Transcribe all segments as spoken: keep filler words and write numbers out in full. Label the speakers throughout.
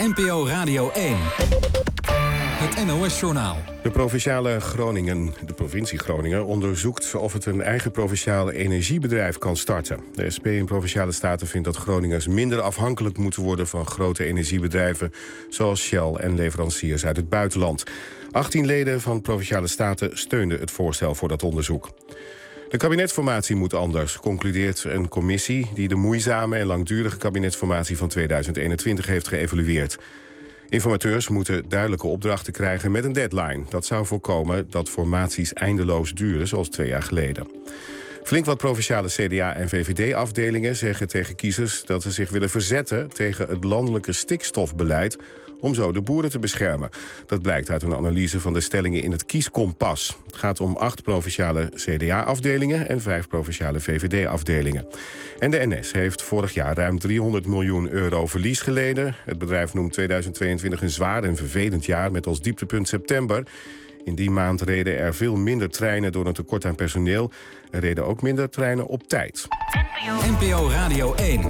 Speaker 1: N P O Radio één. Het N O S-journaal.
Speaker 2: De provinciale Groningen, de provincie Groningen onderzoekt of het een eigen provinciale energiebedrijf kan starten. De S P in Provinciale Staten vindt dat Groningers minder afhankelijk moeten worden van grote energiebedrijven zoals Shell en leveranciers uit het buitenland. achttien leden van Provinciale Staten steunden het voorstel voor dat onderzoek. De kabinetsformatie moet anders, concludeert een commissie die de moeizame en langdurige kabinetsformatie van tweeduizend eenentwintig heeft geëvalueerd. Informateurs moeten duidelijke opdrachten krijgen met een deadline. Dat zou voorkomen dat formaties eindeloos duren, zoals twee jaar geleden. Flink wat provinciale C D A- en V V D-afdelingen zeggen tegen kiezers dat ze zich willen verzetten tegen het landelijke stikstofbeleid om zo de boeren te beschermen. Dat blijkt uit een analyse van de stellingen in het Kieskompas. Het gaat om acht provinciale C D A-afdelingen en vijf provinciale V V D-afdelingen. En de N S heeft vorig jaar ruim driehonderd miljoen euro verlies geleden. Het bedrijf noemt tweeduizend tweeëntwintig een zwaar en vervelend jaar met als dieptepunt september. In die maand reden er veel minder treinen door een tekort aan personeel. Er reden ook minder treinen op tijd.
Speaker 1: N P O Radio één.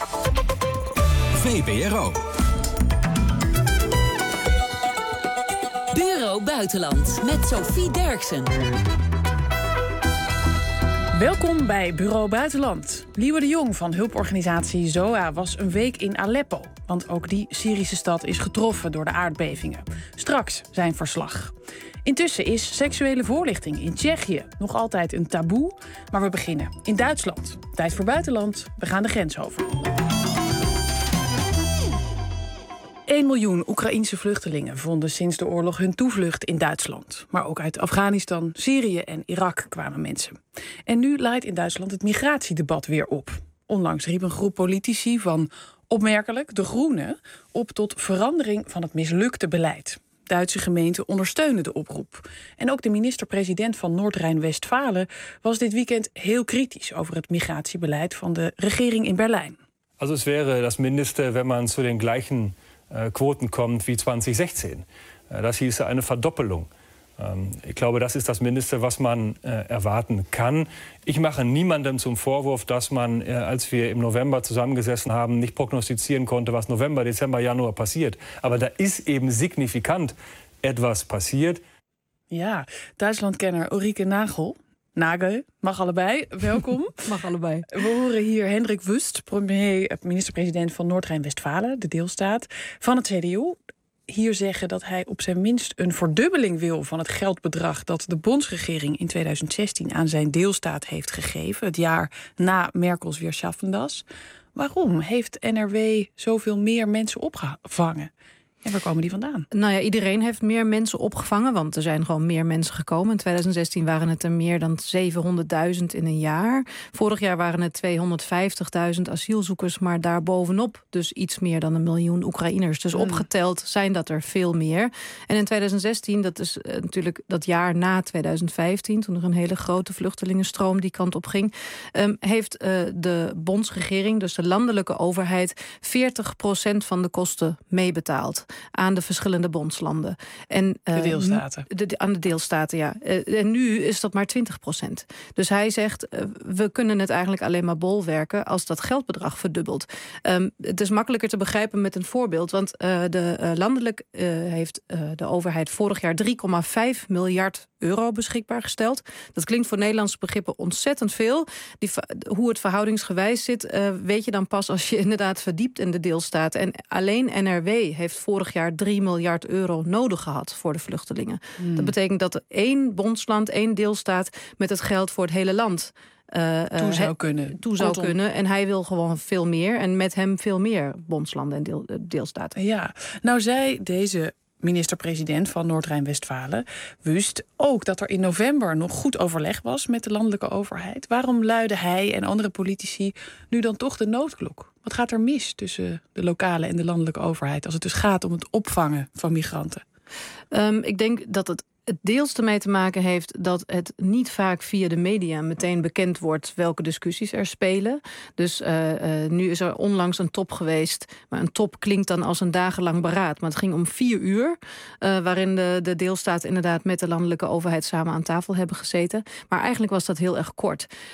Speaker 1: V P R O.
Speaker 3: Bureau Buitenland met Sophie Derksen.
Speaker 4: Welkom bij Bureau Buitenland. Liewe de Jong van hulporganisatie Z O A was een week in Aleppo. Want ook die Syrische stad is getroffen door de aardbevingen. Straks zijn verslag. Intussen is seksuele voorlichting in Tsjechië nog altijd een taboe. Maar we beginnen in Duitsland. Tijd voor buitenland. We gaan de grens over. één miljoen Oekraïense vluchtelingen vonden sinds de oorlog hun toevlucht in Duitsland. Maar ook uit Afghanistan, Syrië en Irak kwamen mensen. En nu laait in Duitsland het migratiedebat weer op. Onlangs riep een groep politici van, opmerkelijk, de Groenen op tot verandering van het mislukte beleid. Duitse gemeenten ondersteunen de oproep. En ook de minister-president van Noord-Rijn-Westfalen was dit weekend heel kritisch over het migratiebeleid van de regering in Berlijn.
Speaker 5: Also es wäre das Mindeste, wenn man zu den gleichen äh, Quoten kommt wie zwanzig sechzehn. Äh, das hieße eine Verdoppelung. Ähm, ich glaube, das ist das Mindeste, was man äh, erwarten kann. Ich mache niemandem zum Vorwurf, dass man, äh, als wir im November zusammengesessen haben, nicht prognostizieren konnte, was November, Dezember, Januar passiert. Aber da ist eben signifikant etwas passiert.
Speaker 4: Ja, Duitslandkenner Ulrike Nagel. Nagel, mag allebei. Welkom.
Speaker 6: Mag allebei.
Speaker 4: We horen hier Hendrik Wüst, premier, minister-president van Noord-Rijn-Westfalen, de deelstaat, van het C D U. Hier zeggen dat hij op zijn minst een verdubbeling wil van het geldbedrag dat de bondsregering in tweeduizend zestien aan zijn deelstaat heeft gegeven. Het jaar na Merkels Wir schaffen das. Waarom heeft N R W zoveel meer mensen opgevangen? En waar komen die vandaan?
Speaker 6: Nou ja, iedereen heeft meer mensen opgevangen, want er zijn gewoon meer mensen gekomen. In tweeduizend zestien waren het er meer dan zevenhonderdduizend in een jaar. Vorig jaar waren het tweehonderdvijftigduizend asielzoekers, maar daarbovenop dus iets meer dan een miljoen Oekraïners. Dus hmm. opgeteld zijn dat er veel meer. En in tweeduizend zestien, dat is uh, natuurlijk dat jaar na tweeduizend vijftien... toen er een hele grote vluchtelingenstroom die kant op ging, um, heeft uh, de bondsregering, dus de landelijke overheid, veertig procent van de kosten meebetaald aan de verschillende bondslanden. En, uh,
Speaker 4: de deelstaten.
Speaker 6: De, de, aan de deelstaten, ja. Uh, en nu is dat maar twintig procent. Dus hij zegt, uh, we kunnen het eigenlijk alleen maar bolwerken als dat geldbedrag verdubbelt. Um, het is makkelijker te begrijpen met een voorbeeld, want uh, de, uh, landelijk uh, heeft uh, de overheid vorig jaar drie komma vijf miljard euro beschikbaar gesteld. Dat klinkt voor Nederlandse begrippen ontzettend veel. Die, hoe het verhoudingsgewijs zit, uh, weet je dan pas als je inderdaad verdiept in de deelstaten. En alleen N R W heeft vorig jaar drie miljard euro nodig gehad voor de vluchtelingen. Hmm. Dat betekent dat er één bondsland, één deelstaat met het geld voor het hele land Uh,
Speaker 4: toe zou kunnen.
Speaker 6: Toe zou kunnen. En hij wil gewoon veel meer. En met hem veel meer bondslanden en deel, deelstaten.
Speaker 4: Ja, nou zei deze minister-president van Noord-Rijn-Westfalen Wüst ook dat er in november nog goed overleg was met de landelijke overheid. Waarom luiden hij en andere politici nu dan toch de noodklok? Wat gaat er mis tussen de lokale en de landelijke overheid als het dus gaat om het opvangen van migranten?
Speaker 6: Um, ik denk dat het het deels ermee te maken heeft dat het niet vaak via de media meteen bekend wordt welke discussies er spelen. Dus uh, uh, nu is er onlangs een top geweest, maar een top klinkt dan als een dagenlang beraad. Maar het ging om vier uur, uh, waarin de, de deelstaten inderdaad met de landelijke overheid samen aan tafel hebben gezeten. Maar eigenlijk was dat heel erg kort.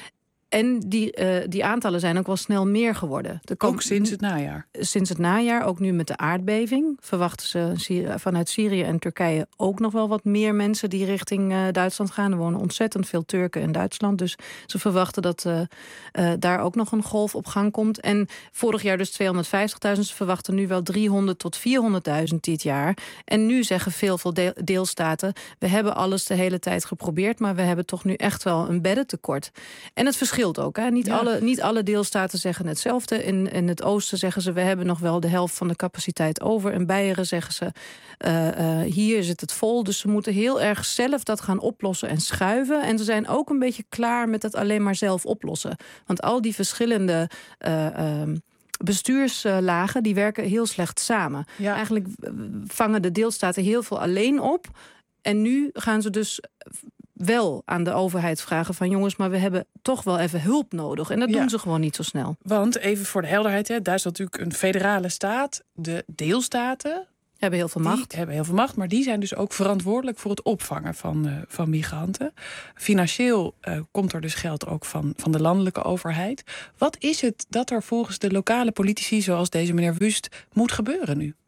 Speaker 6: En die, uh, die aantallen zijn ook wel snel meer geworden. Er komt,
Speaker 4: ook sinds het najaar?
Speaker 6: Sinds het najaar, ook nu met de aardbeving... verwachten ze vanuit Syrië en Turkije ook nog wel wat meer mensen... die richting uh, Duitsland gaan. Er wonen ontzettend veel Turken in Duitsland. Dus ze verwachten dat uh, uh, daar ook nog een golf op gang komt. En vorig jaar dus tweehonderdvijftigduizend. Ze verwachten nu wel driehonderd tot vierhonderdduizend dit jaar. En nu zeggen veel, veel deel, deelstaten... we hebben alles de hele tijd geprobeerd... maar we hebben toch nu echt wel een beddentekort. En het verschilt ook. Hè? Niet, ja. alle, niet alle deelstaten zeggen hetzelfde. In, in het oosten zeggen ze... we hebben nog wel de helft van de capaciteit over. In Beieren zeggen ze... Uh, uh, hier zit het vol. Dus ze moeten heel erg zelf dat gaan oplossen en schuiven. En ze zijn ook een beetje klaar met dat alleen maar zelf oplossen. Want al die verschillende... Uh, uh, bestuurslagen, die werken heel slecht samen. Ja. Eigenlijk vangen de deelstaten heel veel alleen op. En nu gaan ze dus wel aan de overheid vragen van... jongens, maar we hebben toch wel even hulp nodig. En dat ja. doen ze gewoon niet zo snel.
Speaker 4: Want, even voor de helderheid, hè, Duitsland is natuurlijk een federale staat. De deelstaten...
Speaker 6: hebben heel veel macht.
Speaker 4: Die hebben heel veel macht, maar die zijn dus ook verantwoordelijk... voor het opvangen van, uh, van migranten. Financieel uh, komt er dus geld ook van, van de landelijke overheid. Wat is het dat er volgens de lokale politici... zoals deze meneer Wust, moet gebeuren nu?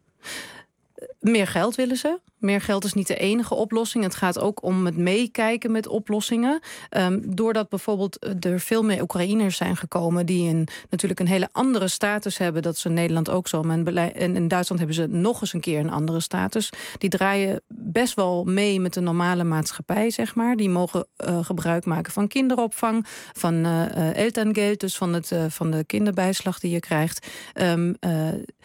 Speaker 6: Meer geld willen ze. Meer geld is niet de enige oplossing. Het gaat ook om het meekijken met oplossingen. Um, doordat bijvoorbeeld er veel meer Oekraïners zijn gekomen... die een, natuurlijk een hele andere status hebben. Dat is in Nederland ook zo. Maar in, in Duitsland hebben ze nog eens een keer een andere status. Die draaien best wel mee met de normale maatschappij, zeg maar. Die mogen uh, gebruik maken van kinderopvang, van uh, uh, Elterngeld... dus van, het, uh, van de kinderbijslag die je krijgt... Um, uh,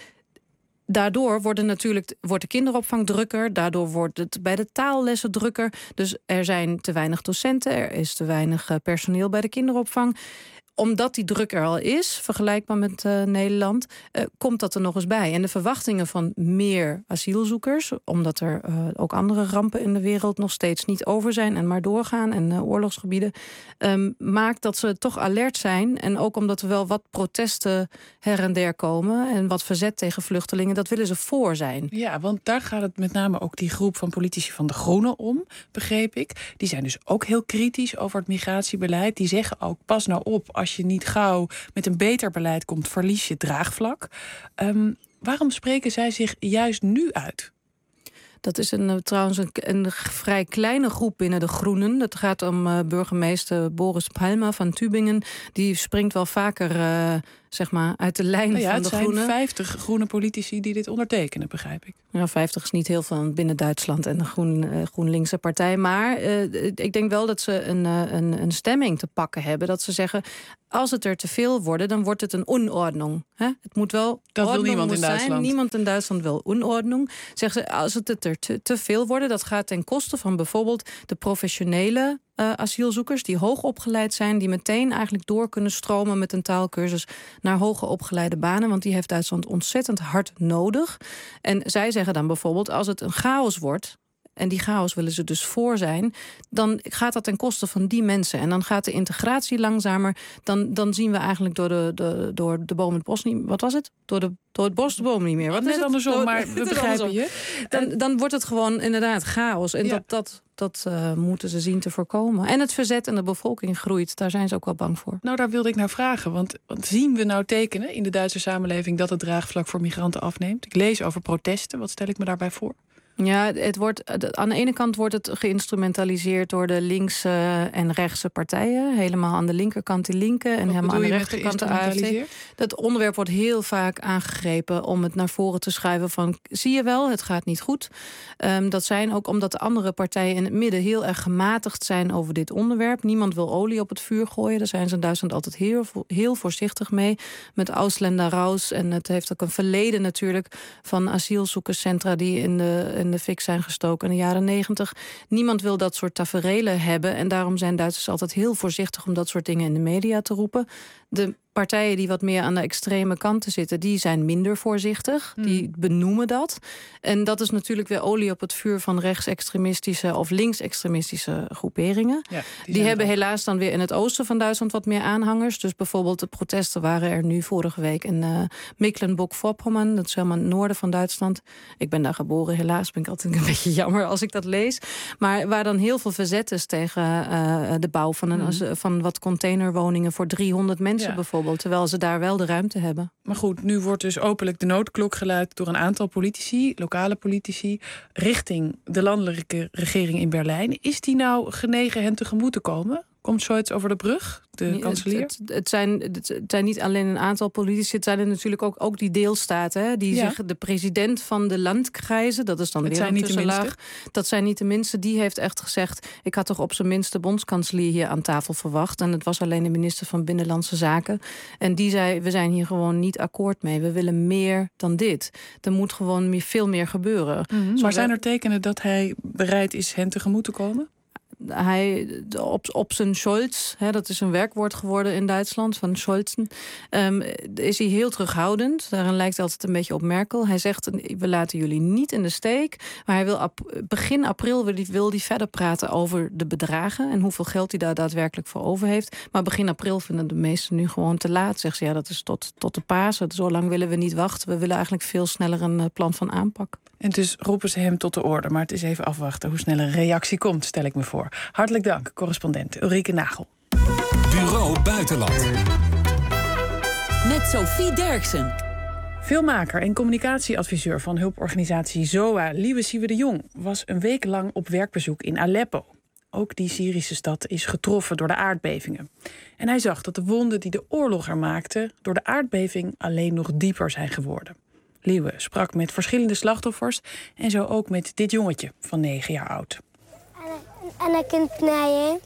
Speaker 6: Daardoor worden natuurlijk, wordt de kinderopvang drukker. Daardoor wordt het bij de taallessen drukker. Dus er zijn te weinig docenten. Er is te weinig personeel bij de kinderopvang. Omdat die druk er al is, vergelijkbaar met uh, Nederland... Uh, komt dat er nog eens bij. En de verwachtingen van meer asielzoekers... omdat er uh, ook andere rampen in de wereld nog steeds niet over zijn... en maar doorgaan, en uh, oorlogsgebieden... Um, maakt dat ze toch alert zijn. En ook omdat er wel wat protesten her en der komen... en wat verzet tegen vluchtelingen, dat willen ze voor zijn.
Speaker 4: Ja, want daar gaat het met name ook die groep van politici van de Groenen om, begreep ik. Die zijn dus ook heel kritisch over het migratiebeleid. Die zeggen ook, pas nou op... als je niet gauw met een beter beleid komt, verlies je draagvlak. Um, waarom spreken zij zich juist nu uit?
Speaker 6: Dat is een, trouwens een, een vrij kleine groep binnen de Groenen. Het gaat om uh, burgemeester Boris Palmer van Tübingen. Die springt wel vaker uh, zeg maar uit de lijn
Speaker 4: nou ja,
Speaker 6: van de Groenen.
Speaker 4: Het zijn vijftig groene politici die dit ondertekenen, begrijp ik.
Speaker 6: Ja, vijftig is niet heel veel binnen Duitsland en de Groen, uh, GroenLinkse partij. Maar uh, ik denk wel dat ze een, uh, een, een stemming te pakken hebben. Dat ze zeggen, als het er te veel worden, dan wordt het een onordnung. Hè? Het moet wel
Speaker 4: dat wil niemand in Duitsland.
Speaker 6: Zijn. Niemand in Duitsland wil onordnung. Zeggen ze, als het er te, te veel worden, dat gaat ten koste van bijvoorbeeld de professionele Uh, asielzoekers die hoog opgeleid zijn... die meteen eigenlijk door kunnen stromen met een taalkursus... naar hoger opgeleide banen, want die heeft Duitsland ontzettend hard nodig. En zij zeggen dan bijvoorbeeld, als het een chaos wordt... en die chaos willen ze dus voor zijn... dan gaat dat ten koste van die mensen. En dan gaat de integratie langzamer. Dan, dan zien we eigenlijk door de, de, door de boom het bos niet... Wat was het? Door, de, door het bos de boom niet meer. Wat
Speaker 4: Net
Speaker 6: is het?
Speaker 4: andersom,
Speaker 6: door,
Speaker 4: maar we begrijpen je.
Speaker 6: Dan, dan wordt het gewoon inderdaad chaos. En ja. dat... dat Dat uh, moeten ze zien te voorkomen. En het verzet en de bevolking groeit. Daar zijn ze ook wel bang voor.
Speaker 4: Nou, daar wilde ik naar vragen. Want, want zien we nou tekenen in de Duitse samenleving... dat het draagvlak voor migranten afneemt? Ik lees over protesten. Wat stel ik me daarbij voor?
Speaker 6: Ja, het wordt, aan de ene kant wordt het geïnstrumentaliseerd... door de linkse en rechtse partijen. Helemaal aan de linkerkant de linken en
Speaker 4: Wat
Speaker 6: helemaal aan de rechterkant de A F D. Dat onderwerp wordt heel vaak aangegrepen om het naar voren te schuiven van... zie je wel, het gaat niet goed. Um, dat zijn ook omdat de andere partijen in het midden... heel erg gematigd zijn over dit onderwerp. Niemand wil olie op het vuur gooien. Daar zijn ze in Duitsland altijd heel, heel voorzichtig mee. Met Ausländer raus. En het heeft ook een verleden natuurlijk... van asielzoekerscentra die in de... in de fik zijn gestoken in de jaren negentig. Niemand wil dat soort taferelen hebben. En daarom zijn Duitsers altijd heel voorzichtig... om dat soort dingen in de media te roepen. De partijen die wat meer aan de extreme kanten zitten, die zijn minder voorzichtig. Mm. Die benoemen dat. En dat is natuurlijk weer olie op het vuur van rechtsextremistische of linksextremistische groeperingen. Ja, die die hebben ook helaas dan weer in het oosten van Duitsland wat meer aanhangers. Dus bijvoorbeeld de protesten waren er nu vorige week in uh, Mecklenburg-Vorpommern. Dat is helemaal het noorden van Duitsland. Ik ben daar geboren, helaas. Ben ik altijd een beetje jammer als ik dat lees. Maar waar dan heel veel verzet is tegen uh, de bouw van, een, mm. van wat containerwoningen voor driehonderd mensen ja. bijvoorbeeld. Terwijl ze daar wel de ruimte hebben.
Speaker 4: Maar goed, nu wordt dus openlijk de noodklok geluid door een aantal politici, lokale politici, richting de landelijke regering in Berlijn. Is die nou genegen hen tegemoet te komen? Komt zoiets over de brug, de kanselier?
Speaker 6: Het, het, het, zijn, het zijn niet alleen een aantal politici, het zijn er natuurlijk ook, ook die deelstaten. Hè, die ja. zeggen, de president van de landkreizen, dat is dan het weer een tussenlaag. Dat zijn niet de minste. Die heeft echt gezegd, ik had toch op zijn minst de bondskanselier hier aan tafel verwacht. En het was alleen de minister van Binnenlandse Zaken. En die zei, we zijn hier gewoon niet akkoord mee. We willen meer dan dit. Er moet gewoon meer, veel meer gebeuren.
Speaker 4: Mm-hmm. Maar zijn er tekenen dat hij bereid is hen tegemoet te komen?
Speaker 6: Hij op, op zijn Scholz, hè, dat is een werkwoord geworden in Duitsland, van Scholzen, um, is hij heel terughoudend. Daarin lijkt hij altijd een beetje op Merkel. Hij zegt, we laten jullie niet in de steek. Maar hij wil ap- begin april wil hij, wil hij verder praten over de bedragen en hoeveel geld hij daar daadwerkelijk voor over heeft. Maar begin april vinden de meesten nu gewoon te laat. Zegt ze, ja, dat is tot, tot de Pasen. Zo lang willen we niet wachten. We willen eigenlijk veel sneller een plan van aanpak.
Speaker 4: En dus roepen ze hem tot de orde. Maar het is even afwachten hoe snel een reactie komt, stel ik me voor. Hartelijk dank, correspondent Ulrike Nagel.
Speaker 1: Bureau Buitenland.
Speaker 3: Met Sophie Derksen.
Speaker 4: Filmmaker en communicatieadviseur van hulporganisatie Z O A, Lieve Siwe de Jong, was een week lang op werkbezoek in Aleppo. Ook die Syrische stad is getroffen door de aardbevingen. En hij zag dat de wonden die de oorlog er maakte door de aardbeving alleen nog dieper zijn geworden. Liewe sprak met verschillende slachtoffers en zo ook met dit jongetje van negen jaar oud.
Speaker 7: أنا كنت نايم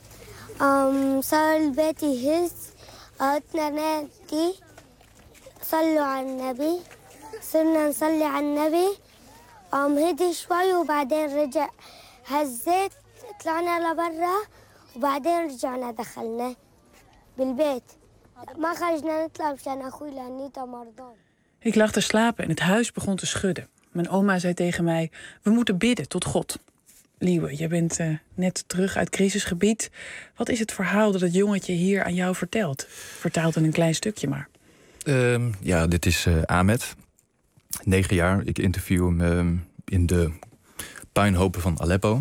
Speaker 7: صار البيت يهز قعدنا نادي صلوا على النبي صرنا نصلي على النبي هدي شوي وبعدين رجع هزيت طلعنا لبرا وبعدين رجعنا دخلنا بالبيت ما خرجنا نطلع مشان أخوي لأنيتا مرضان.
Speaker 4: Ik lag te slapen en het huis begon te schudden. Mijn oma zei tegen mij, we moeten bidden tot God. Liewe, je bent uh, net terug uit crisisgebied. Wat is het verhaal dat het jongetje hier aan jou vertelt? Vertaalt in een klein stukje maar.
Speaker 8: Uh, ja, dit is uh, Ahmed. Negen jaar. Ik interview hem uh, in de puinhopen van Aleppo.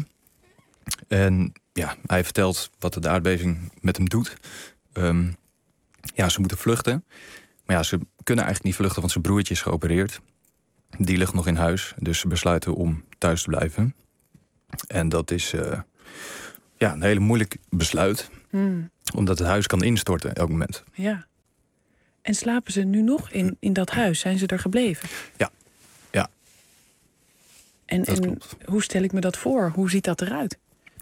Speaker 8: En ja, hij vertelt wat de aardbeving met hem doet. Um, ja, ze moeten vluchten. Maar ja, ze kunnen eigenlijk niet vluchten, want zijn broertje is geopereerd. Die ligt nog in huis, dus ze besluiten om thuis te blijven. En dat is uh, ja, een hele moeilijk besluit. Hmm. Omdat het huis kan instorten elk moment.
Speaker 4: Ja. En slapen ze nu nog in, in dat huis? Zijn ze er gebleven?
Speaker 8: Ja. Ja.
Speaker 4: En, en hoe stel ik me dat voor? Hoe ziet dat eruit?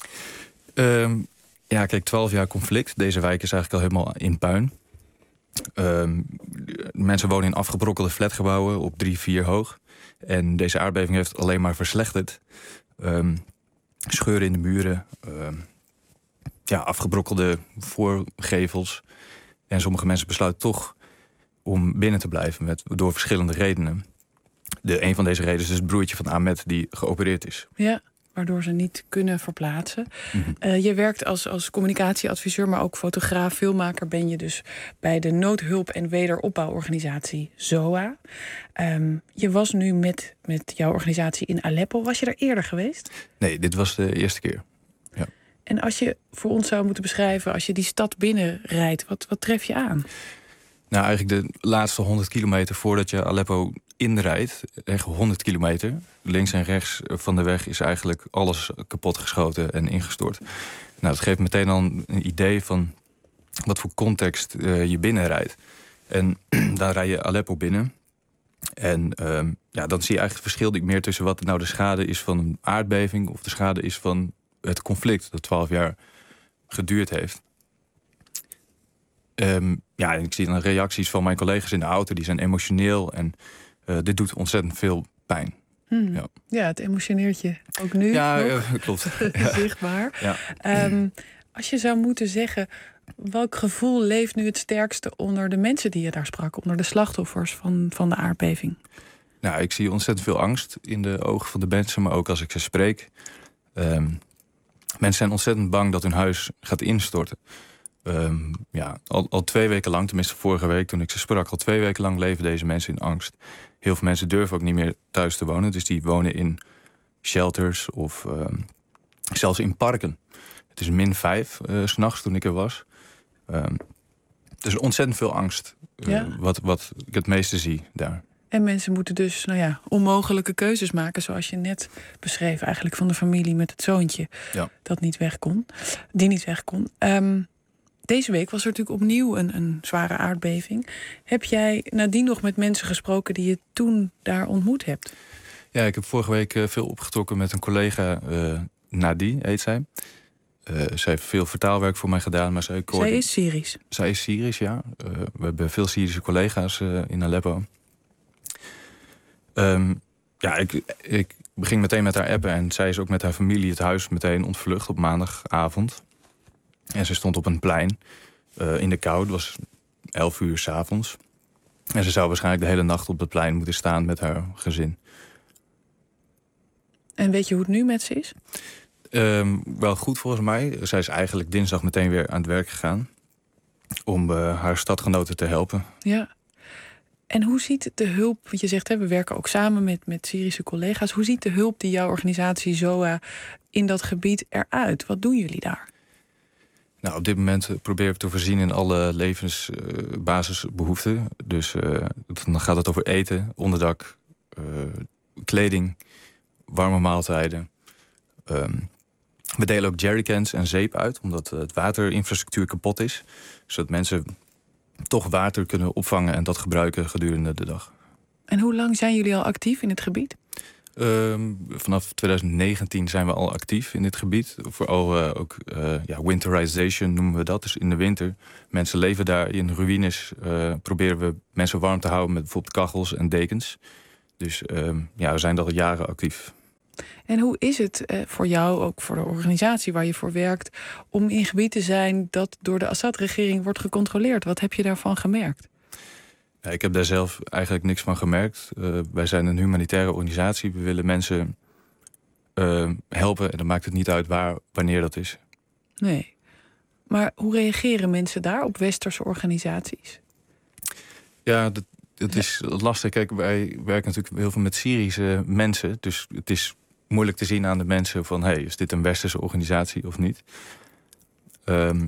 Speaker 8: Uh, ja, kijk, twaalf jaar conflict. Deze wijk is eigenlijk al helemaal in puin. Uh, mensen wonen in afgebrokkelde flatgebouwen op drie, vier hoog. En deze aardbeving heeft alleen maar verslechterd. Um, scheuren in de muren. Uh, ja, afgebrokkelde voorgevels. En sommige mensen besluiten toch om binnen te blijven met, door verschillende redenen. De, een van deze redenen is dus het broertje van Ahmed die geopereerd is.
Speaker 4: Ja, waardoor ze niet kunnen verplaatsen. Mm-hmm. Uh, je werkt als, als communicatieadviseur, maar ook fotograaf, filmmaker ben je dus bij de noodhulp- en wederopbouworganisatie Z O A. Um, je was nu met, met jouw organisatie in Aleppo. Was je er eerder geweest?
Speaker 8: Nee, dit was de eerste keer. Ja.
Speaker 4: En als je voor ons zou moeten beschrijven, als je die stad binnenrijdt, wat, wat tref je aan?
Speaker 8: Nou, eigenlijk de laatste honderd kilometer voordat je Aleppo inrijdt, echt honderd kilometer. Links en rechts van de weg is eigenlijk alles kapotgeschoten en ingestort. Nou, dat geeft meteen al een idee van wat voor context uh, je binnenrijdt. En dan rij je Aleppo binnen. En uh, ja, dan zie je eigenlijk het verschil niet meer tussen wat nou de schade is van een aardbeving of de schade is van het conflict dat twaalf jaar geduurd heeft. Um, ja, en ik zie dan reacties van mijn collega's in de auto, die zijn emotioneel en uh, dit doet ontzettend veel pijn.
Speaker 4: Hmm. Ja. ja, het emotioneert je ook nu.
Speaker 8: Ja,
Speaker 4: nog.
Speaker 8: ja klopt.
Speaker 4: Zichtbaar.
Speaker 8: Ja.
Speaker 4: Um, als je zou moeten zeggen, Welk gevoel leeft nu het sterkste onder de mensen die je daar sprak, onder de slachtoffers van, van de aardbeving?
Speaker 8: Nou, ik zie ontzettend veel angst in de ogen van de mensen, maar ook als ik ze spreek. Um, mensen zijn ontzettend bang dat hun huis gaat instorten. Um, ja, al, al twee weken lang, tenminste vorige week toen ik ze sprak, al twee weken lang leven deze mensen in angst. Heel veel mensen durven ook niet meer thuis te wonen, dus die wonen in shelters of um, zelfs in parken. Het is min vijf uh, 's nachts toen ik er was. Um, dus ontzettend veel angst, uh,
Speaker 4: Ja.
Speaker 8: wat, wat ik het meeste zie daar.
Speaker 4: En mensen moeten dus nou ja, onmogelijke keuzes maken, zoals je net beschreef, eigenlijk van de familie met het zoontje
Speaker 8: Ja.
Speaker 4: dat niet weg kon, die niet weg kon. Um, deze week was er natuurlijk opnieuw een, een zware aardbeving. Heb jij nadien nog met mensen gesproken die je toen daar ontmoet hebt?
Speaker 8: Ja, ik heb vorige week uh, veel opgetrokken met een collega, uh, Nadi heet zij. Uh, zij heeft veel vertaalwerk voor mij gedaan, maar zij...
Speaker 4: Zij is Syrisch.
Speaker 8: Zij is Syrisch, ja. Uh, we hebben veel Syrische collega's uh, in Aleppo. Um, ja, ik, ik ging meteen met haar appen en zij is ook met haar familie het huis meteen ontvlucht op maandagavond. En ze stond op een plein uh, in de kou. Het was elf uur 's avonds. En ze zou waarschijnlijk de hele nacht op het plein moeten staan met haar gezin.
Speaker 4: En weet je hoe het nu met ze is?
Speaker 8: Um, wel goed volgens mij. Zij is eigenlijk dinsdag meteen weer aan het werk gegaan om uh, haar stadgenoten te helpen.
Speaker 4: Ja. En hoe ziet de hulp, want je zegt hè, we werken ook samen met, met Syrische collega's. Hoe ziet de hulp die jouw organisatie Z O A in dat gebied eruit? Wat doen jullie daar?
Speaker 8: Nou, op dit moment proberen we te voorzien in alle levensbasisbehoeften. Uh, dus uh, dan gaat het over eten, onderdak, uh, kleding, warme maaltijden. Um, we delen ook jerrycans en zeep uit, omdat het waterinfrastructuur kapot is. Zodat mensen toch water kunnen opvangen en dat gebruiken gedurende de dag.
Speaker 4: En hoe lang zijn jullie al actief in het gebied?
Speaker 8: Um, vanaf twintig negentien zijn we al actief in dit gebied. Vooral uh, ook uh, ja, winterization noemen we dat. Dus in de winter. Mensen leven daar in ruïnes. Uh, proberen we mensen warm te houden met bijvoorbeeld kachels en dekens. Dus um, ja, we zijn al jaren actief.
Speaker 4: En hoe is het uh, voor jou, ook voor de organisatie waar je voor werkt, om in gebied te zijn dat door de Assad-regering wordt gecontroleerd? Wat heb je daarvan gemerkt?
Speaker 8: Ja, ik heb daar zelf eigenlijk niks van gemerkt. Uh, wij zijn een humanitaire organisatie. We willen mensen uh, helpen en dan maakt het niet uit waar, wanneer dat is.
Speaker 4: Nee. Maar hoe reageren mensen daar op westerse organisaties?
Speaker 8: Ja, dat, dat is lastig. Kijk, wij werken natuurlijk heel veel met Syrische mensen. Dus het is moeilijk te zien aan de mensen van, hey, is dit een westerse organisatie of niet? Um,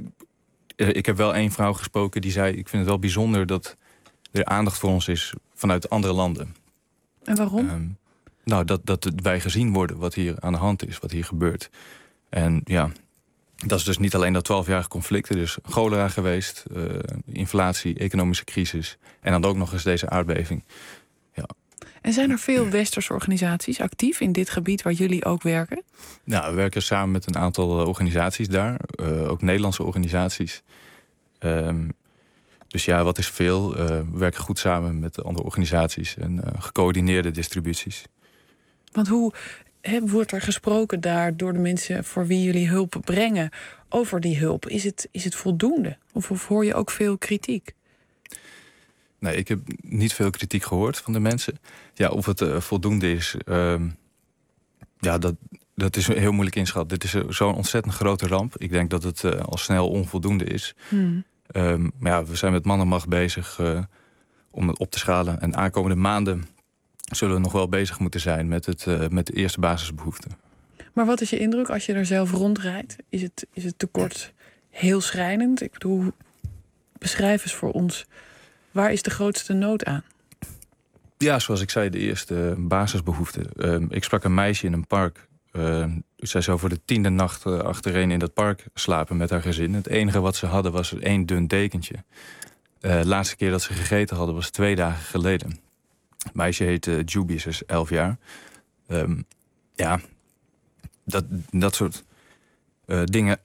Speaker 8: ik heb wel één vrouw gesproken die zei, ik vind het wel bijzonder dat er aandacht voor ons is vanuit andere landen.
Speaker 4: En waarom?
Speaker 8: Um, nou, dat, dat wij gezien worden wat hier aan de hand is, wat hier gebeurt. En ja, dat is dus niet alleen dat twaalfjarige conflict. Er is cholera geweest, uh, inflatie, economische crisis en dan ook nog eens deze aardbeving. Ja.
Speaker 4: En zijn er veel westerse organisaties actief in dit gebied waar jullie ook werken?
Speaker 8: Nou, we werken samen met een aantal uh, organisaties daar, uh, ook Nederlandse organisaties. Um, Dus ja, wat is veel? Uh, we werken goed samen met andere organisaties en uh, gecoördineerde distributies.
Speaker 4: Want hoe he, wordt er gesproken daar door de mensen voor wie jullie hulp brengen over die hulp? Is het, is het voldoende? Of, of hoor je ook veel kritiek?
Speaker 8: Nee, ik heb niet veel kritiek gehoord van de mensen. Ja, of het uh, voldoende is, uh, ja, dat, dat is heel moeilijk inschat. Dit is zo'n ontzettend grote ramp. Ik denk dat het uh, al snel onvoldoende is.
Speaker 4: Hmm.
Speaker 8: Um, maar ja, we zijn met man en macht bezig uh, om het op te schalen. En aankomende maanden zullen we nog wel bezig moeten zijn met, het, uh, met de eerste basisbehoeften.
Speaker 4: Maar wat is je indruk als je er zelf rondrijdt? Is het, is het tekort heel schrijnend? Ik bedoel, beschrijf eens voor ons, waar is de grootste nood aan?
Speaker 8: Ja, zoals ik zei, de eerste basisbehoeften. Um, ik sprak een meisje in een park. Uh, zij zou voor de tiende nacht uh, achtereen in dat park slapen met haar gezin. Het enige wat ze hadden was één dun dekentje. Uh, de laatste keer dat ze gegeten hadden was twee dagen geleden. Het meisje heet uh, Juby, ze is elf jaar. Um, ja, dat, dat soort uh, dingen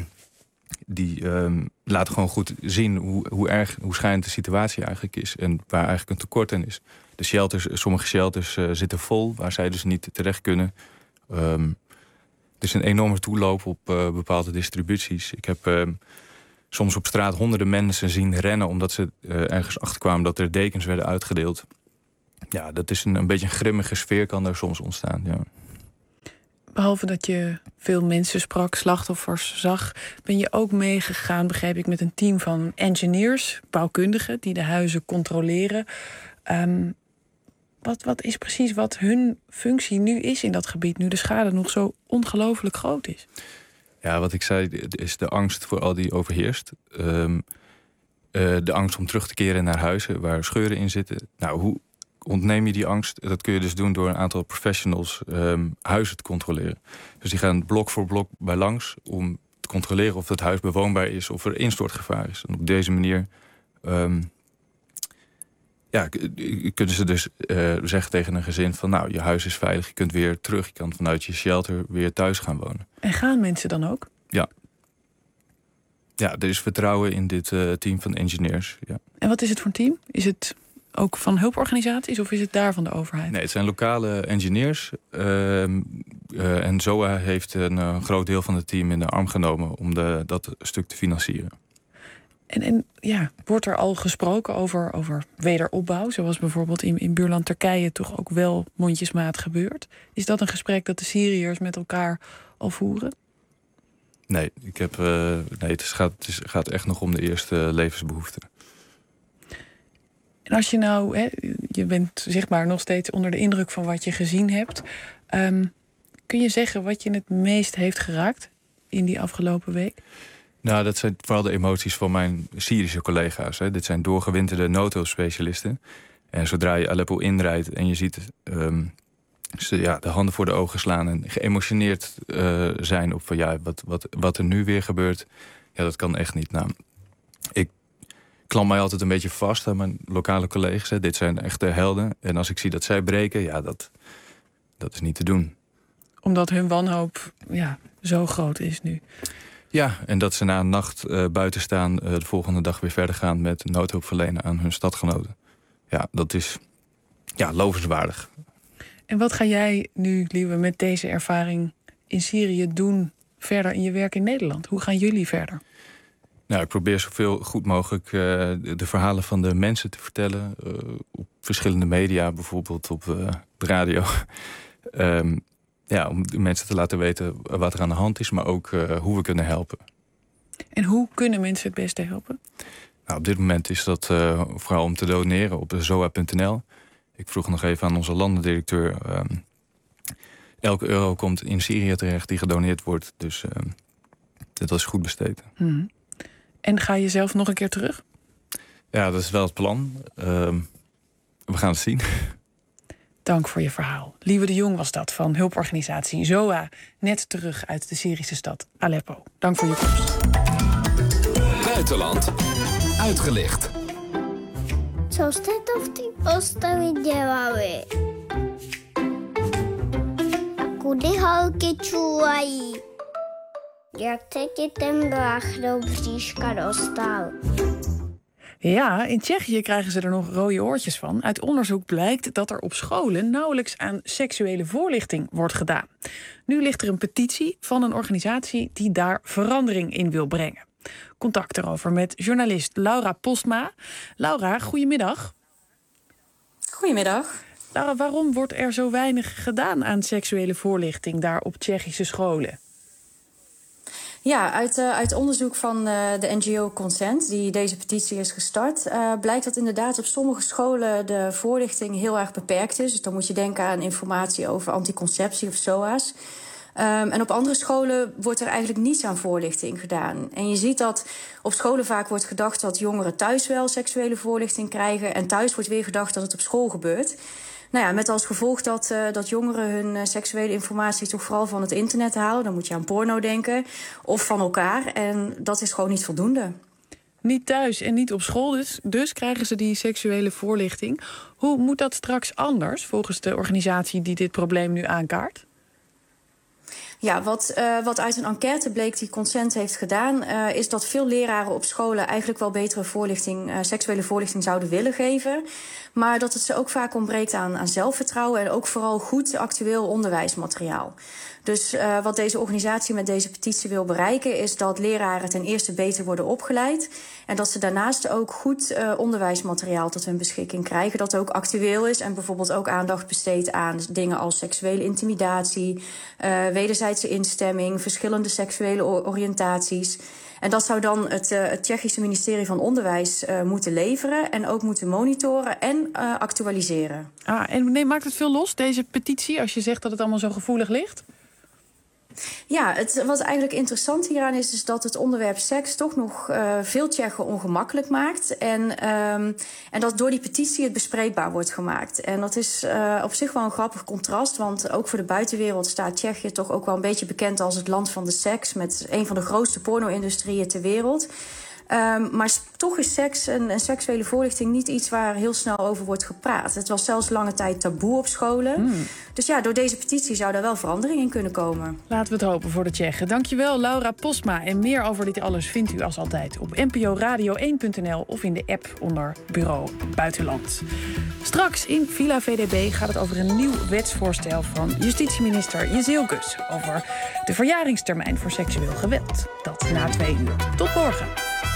Speaker 8: die um, laten gewoon goed zien hoe, hoe erg, hoe schijnend de situatie eigenlijk is. En waar eigenlijk een tekort in is. De shelters, sommige shelters uh, zitten vol, waar zij dus niet terecht kunnen. Um, er is een enorme toeloop op uh, bepaalde distributies. Ik heb uh, soms op straat honderden mensen zien rennen omdat ze uh, ergens achterkwamen dat er dekens werden uitgedeeld. Ja, dat is een, een beetje een grimmige sfeer kan er soms ontstaan. Ja.
Speaker 4: Behalve dat je veel mensen sprak, slachtoffers zag, ben je ook meegegaan, begreep ik, met een team van engineers, bouwkundigen, die de huizen controleren. Um, wat, wat is precies wat hun functie nu is in dat gebied, nu de schade nog zo ongelooflijk groot is?
Speaker 8: Ja, wat ik zei, is de angst voor al die overheerst. Um, uh, de angst om terug te keren naar huizen waar scheuren in zitten. Nou, hoe ontneem je die angst? Dat kun je dus doen door een aantal professionals um, huizen te controleren. Dus die gaan blok voor blok bij langs om te controleren of het huis bewoonbaar is of er instortgevaar is. En op deze manier um, ja, kunnen ze dus uh, zeggen tegen een gezin van nou, je huis is veilig, je kunt weer terug, je kan vanuit je shelter weer thuis gaan wonen.
Speaker 4: En gaan mensen dan ook?
Speaker 8: Ja. Ja, er is vertrouwen in dit uh, team van engineers. Ja.
Speaker 4: En wat is het voor een team? Is het ook van hulporganisaties of is het daar van de overheid?
Speaker 8: Nee, het zijn lokale engineers. Uh, uh, en Z O A heeft een uh, groot deel van het team in de arm genomen om de, dat stuk te financieren.
Speaker 4: En, en ja, wordt er al gesproken over, over wederopbouw, zoals bijvoorbeeld in, in buurland Turkije toch ook wel mondjesmaat gebeurt? Is dat een gesprek dat de Syriërs met elkaar al voeren?
Speaker 8: Nee, ik heb, uh, nee het, is, gaat, het is, gaat echt nog om de eerste levensbehoeften.
Speaker 4: En als je nou, hè, je bent zichtbaar nog steeds onder de indruk van wat je gezien hebt. Um, kun je zeggen wat je het meest heeft geraakt in die afgelopen week?
Speaker 8: Nou, dat zijn vooral de emoties van mijn Syrische collega's. Hè. Dit zijn doorgewinterde noodhulpspecialisten. En zodra je Aleppo inrijdt en je ziet um, ze ja, de handen voor de ogen slaan en geëmotioneerd uh, zijn op van ja, wat, wat, wat er nu weer gebeurt, ja, dat kan echt niet. Nou, ik klamp mij altijd een beetje vast aan mijn lokale collega's. Hè. Dit zijn echte helden. En als ik zie dat zij breken, ja, dat, dat is niet te doen.
Speaker 4: Omdat hun wanhoop ja, zo groot is nu.
Speaker 8: Ja, en dat ze na een nacht uh, buiten staan, uh, de volgende dag weer verder gaan met noodhulp verlenen aan hun stadgenoten. Ja, dat is ja, lovenswaardig.
Speaker 4: En wat ga jij nu, Liewe, met deze ervaring in Syrië doen verder in je werk in Nederland? Hoe gaan jullie verder?
Speaker 8: Nou, ik probeer zoveel goed mogelijk uh, de, de verhalen van de mensen te vertellen. Uh, op verschillende media, bijvoorbeeld op uh, de radio. um, ja, om de mensen te laten weten wat er aan de hand is, maar ook uh, hoe we kunnen helpen. En
Speaker 4: hoe kunnen mensen het beste helpen?
Speaker 8: Nou, op dit moment is dat uh, vooral om te doneren op z o a punt n l. Ik vroeg nog even aan onze landendirecteur. Um, elke euro komt in Syrië terecht die gedoneerd wordt. Dus um, dat is goed besteed.
Speaker 4: Hmm. En ga je zelf nog een keer terug?
Speaker 8: Ja, dat is wel het plan. Um, we gaan het zien.
Speaker 4: Dank voor je verhaal. Liewe de Jong was dat van hulporganisatie Z O A. Net terug uit de Syrische stad Aleppo. Dank voor je komst.
Speaker 1: Buitenland uitgelicht.
Speaker 7: Co jste to v té postavě dělali? Kudy holky čůvají? Jak se ti ten blach do bříška dostal?
Speaker 4: Ja, in Tsjechië krijgen ze er nog rode oortjes van. Uit onderzoek blijkt dat er op scholen nauwelijks aan seksuele voorlichting wordt gedaan. Nu ligt er een petitie van een organisatie die daar verandering in wil brengen. Contact erover met journalist Laura Postma. Laura, goedemiddag.
Speaker 9: Goedemiddag.
Speaker 4: Laura, waarom wordt er zo weinig gedaan aan seksuele voorlichting daar op Tsjechische scholen?
Speaker 9: Ja, uit, uh, uit onderzoek van uh, de N G O Consent, die deze petitie is gestart, uh, blijkt dat inderdaad op sommige scholen de voorlichting heel erg beperkt is. Dus dan moet je denken aan informatie over anticonceptie of S O A's. Um, en op andere scholen wordt er eigenlijk niets aan voorlichting gedaan. En je ziet dat op scholen vaak wordt gedacht dat jongeren thuis wel seksuele voorlichting krijgen. En thuis wordt weer gedacht dat het op school gebeurt. Nou ja, met als gevolg dat, uh, dat jongeren hun uh, seksuele informatie toch vooral van het internet halen. Dan moet je aan porno denken. Of van elkaar. En dat is gewoon niet voldoende.
Speaker 4: Niet thuis en niet op school dus. Dus krijgen ze die seksuele voorlichting. Hoe moet dat straks anders volgens de organisatie die dit probleem nu aankaart?
Speaker 9: Ja, wat, uh, wat uit een enquête bleek die Consent heeft gedaan, Uh, is dat veel leraren op scholen eigenlijk wel betere voorlichting, uh, seksuele voorlichting zouden willen geven. Maar dat het ze ook vaak ontbreekt aan, aan zelfvertrouwen en ook vooral goed actueel onderwijsmateriaal. Dus uh, wat deze organisatie met deze petitie wil bereiken is dat leraren ten eerste beter worden opgeleid en dat ze daarnaast ook goed uh, onderwijsmateriaal tot hun beschikking krijgen. Dat ook actueel is en bijvoorbeeld ook aandacht besteedt aan dingen als seksuele intimidatie, uh, wederzijdse instemming, verschillende seksuele oriëntaties. En dat zou dan het, uh, het Tsjechische ministerie van Onderwijs uh, moeten leveren en ook moeten monitoren en uh, actualiseren.
Speaker 4: Ah, en nee, maakt het veel los, deze petitie, als je zegt dat het allemaal zo gevoelig ligt?
Speaker 9: Ja, het, wat eigenlijk interessant hieraan is, is dat het onderwerp seks toch nog uh, veel Tsjechen ongemakkelijk maakt. En, um, en dat door die petitie het bespreekbaar wordt gemaakt. En dat is uh, op zich wel een grappig contrast, want ook voor de buitenwereld staat Tsjechië toch ook wel een beetje bekend als het land van de seks, met een van de grootste porno-industrieën ter wereld. Um, maar toch is seks en, en seksuele voorlichting niet iets waar heel snel over wordt gepraat. Het was zelfs lange tijd taboe op scholen. Mm. Dus ja, door deze petitie zou daar wel verandering in kunnen komen.
Speaker 4: Laten we het hopen voor de Tsjechen. Dankjewel, Laura Postma. En meer over dit alles vindt u als altijd op n p o radio één punt n l of in de app onder Bureau Buitenland. Straks in Villa V D B gaat het over een nieuw wetsvoorstel van justitieminister Jezielkus over de verjaringstermijn voor seksueel geweld. Dat na twee uur. Tot morgen.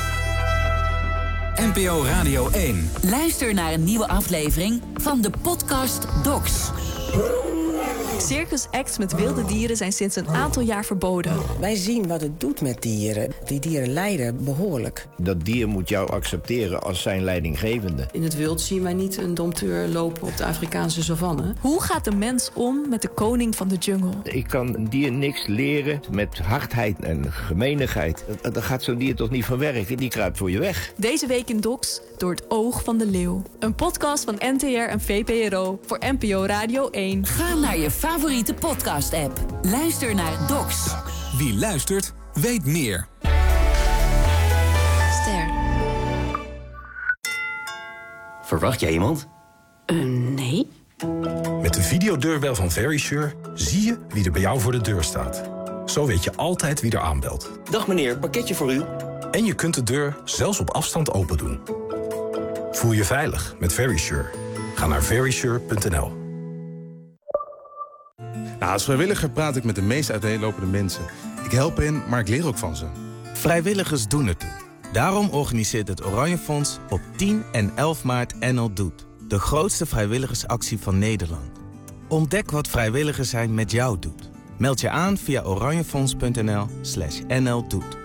Speaker 1: N P O Radio één.
Speaker 3: Luister naar een nieuwe aflevering van de podcast Docs.
Speaker 10: Circus acts met wilde dieren zijn sinds een aantal jaar verboden.
Speaker 11: Wij zien wat het doet met dieren. Die dieren lijden behoorlijk.
Speaker 12: Dat dier moet jou accepteren als zijn leidinggevende.
Speaker 13: In het wild zien wij niet een dompteur lopen op de Afrikaanse savanne.
Speaker 10: Hoe gaat de mens om met de koning van de jungle?
Speaker 12: Ik kan een dier niks leren met hardheid en gemeenigheid. Daar gaat zo'n dier toch niet van werken? Die kruipt voor je weg.
Speaker 10: Deze week in Docs door het oog van de leeuw. Een podcast van N T R en V P R O voor N P O Radio één.
Speaker 3: Ga naar je favoriete podcast-app. Luister naar Docs.
Speaker 1: Wie luistert, weet meer.
Speaker 10: Ster.
Speaker 14: Verwacht jij iemand?
Speaker 15: Uh, nee.
Speaker 16: Met de videodeurbel van Verisure zie je wie er bij jou voor de deur staat. Zo weet je altijd wie er aanbelt.
Speaker 14: Dag meneer, pakketje voor u.
Speaker 16: En je kunt de deur zelfs op afstand open doen. Voel je veilig met Verisure. Ga naar verisure punt n l.
Speaker 17: Nou, als vrijwilliger praat ik met de meest uiteenlopende mensen. Ik help hen, maar ik leer ook van ze. Vrijwilligers doen ertoe. Daarom organiseert het Oranje Fonds op tien en elf maart N L Doet. De grootste vrijwilligersactie van Nederland. Ontdek wat vrijwilligers zijn met jou doet. Meld je aan via oranjefonds punt n l slash n l doet.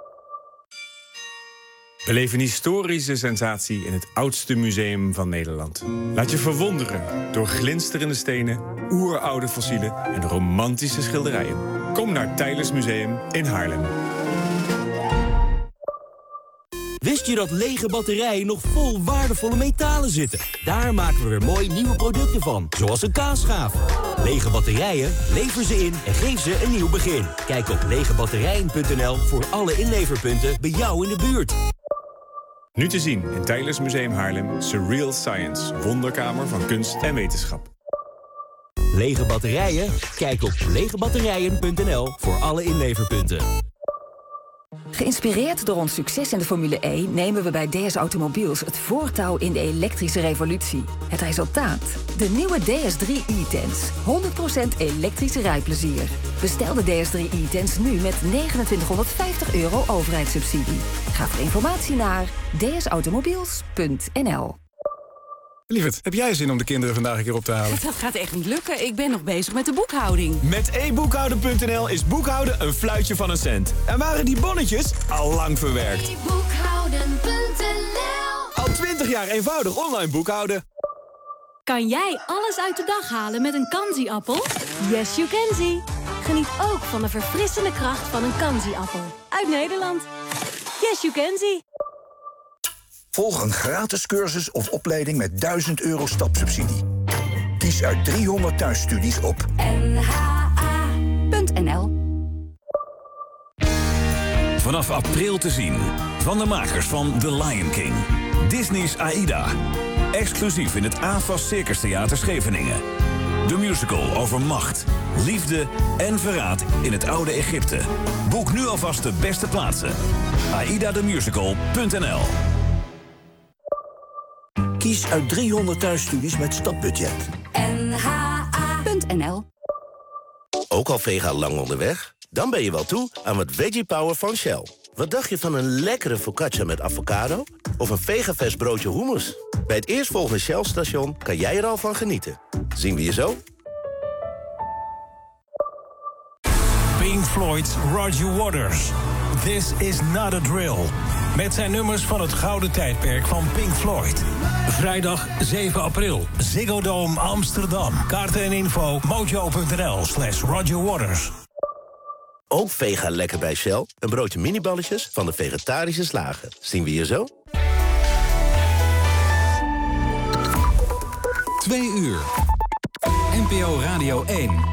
Speaker 18: Beleef een historische sensatie in het oudste museum van Nederland. Laat je verwonderen door glinsterende stenen, oeroude fossielen en romantische schilderijen. Kom naar Teylers Museum in Haarlem.
Speaker 19: Wist je dat lege batterijen nog vol waardevolle metalen zitten? Daar maken we weer mooi nieuwe producten van, zoals een kaasschaaf. Lege batterijen, lever ze in en geef ze een nieuw begin. Kijk op lege batterijen punt n l voor alle inleverpunten bij jou in de buurt.
Speaker 18: Nu te zien in Teylers Museum Haarlem, Surreal Science, wonderkamer van kunst en wetenschap.
Speaker 19: Lege batterijen? Kijk op lege batterijen punt n l voor alle inleverpunten.
Speaker 20: Geïnspireerd door ons succes in de Formule E nemen we bij D S Automobiels het voortouw in de elektrische revolutie. Het resultaat? De nieuwe D S drie e-Tense. honderd procent elektrische rijplezier. Bestel de D S drie e-Tense nu met negenentwintighonderdvijftig euro overheidssubsidie. Ga voor informatie naar d s automobiels punt n l.
Speaker 17: Lieverd, heb jij zin om de kinderen vandaag een keer op te halen?
Speaker 3: Dat gaat echt niet lukken. Ik ben nog bezig met de boekhouding.
Speaker 21: Met e boekhouden punt n l is boekhouden een fluitje van een cent. En waren die bonnetjes al lang verwerkt.
Speaker 7: e boekhouden punt n l.
Speaker 21: Al twintig jaar eenvoudig online boekhouden.
Speaker 22: Kan jij alles uit de dag halen met een Kanzi-appel? Yes, you can see. Geniet ook van de verfrissende kracht van een Kanzi-appel. Uit Nederland. Yes, you can see.
Speaker 23: Volg een gratis cursus of opleiding met duizend euro stapsubsidie. Kies uit driehonderd thuisstudies op
Speaker 20: n h a punt n l.
Speaker 1: Vanaf april te zien. Van de makers van The Lion King. Disney's Aida. Exclusief in het A F A S Circus Theater Scheveningen. De musical over macht, liefde en verraad in het oude Egypte. Boek nu alvast de beste plaatsen. aida the musical punt n l.
Speaker 23: Kies Kies uit driehonderd thuisstudies met stapbudget.
Speaker 22: N H A punt N L.
Speaker 2: Ook al vega lang onderweg? Dan ben je wel toe aan wat Veggie Power van Shell. Wat dacht je van een lekkere focaccia met avocado? Of een vegavers broodje hummus? Bij het eerstvolgende Shell-station kan jij er al van genieten. Zien we je zo?
Speaker 5: Pink Floyd's Roger Waters. This is not a drill. Met zijn nummers van het gouden tijdperk van Pink Floyd. Vrijdag zeven april. Ziggo Dome Amsterdam. Kaarten en info mojo.nl slash Roger Waters.
Speaker 2: Ook vega lekker bij Shell. Een broodje miniballetjes van de vegetarische slager. Zien we je zo?
Speaker 15: Twee uur. N P O Radio één.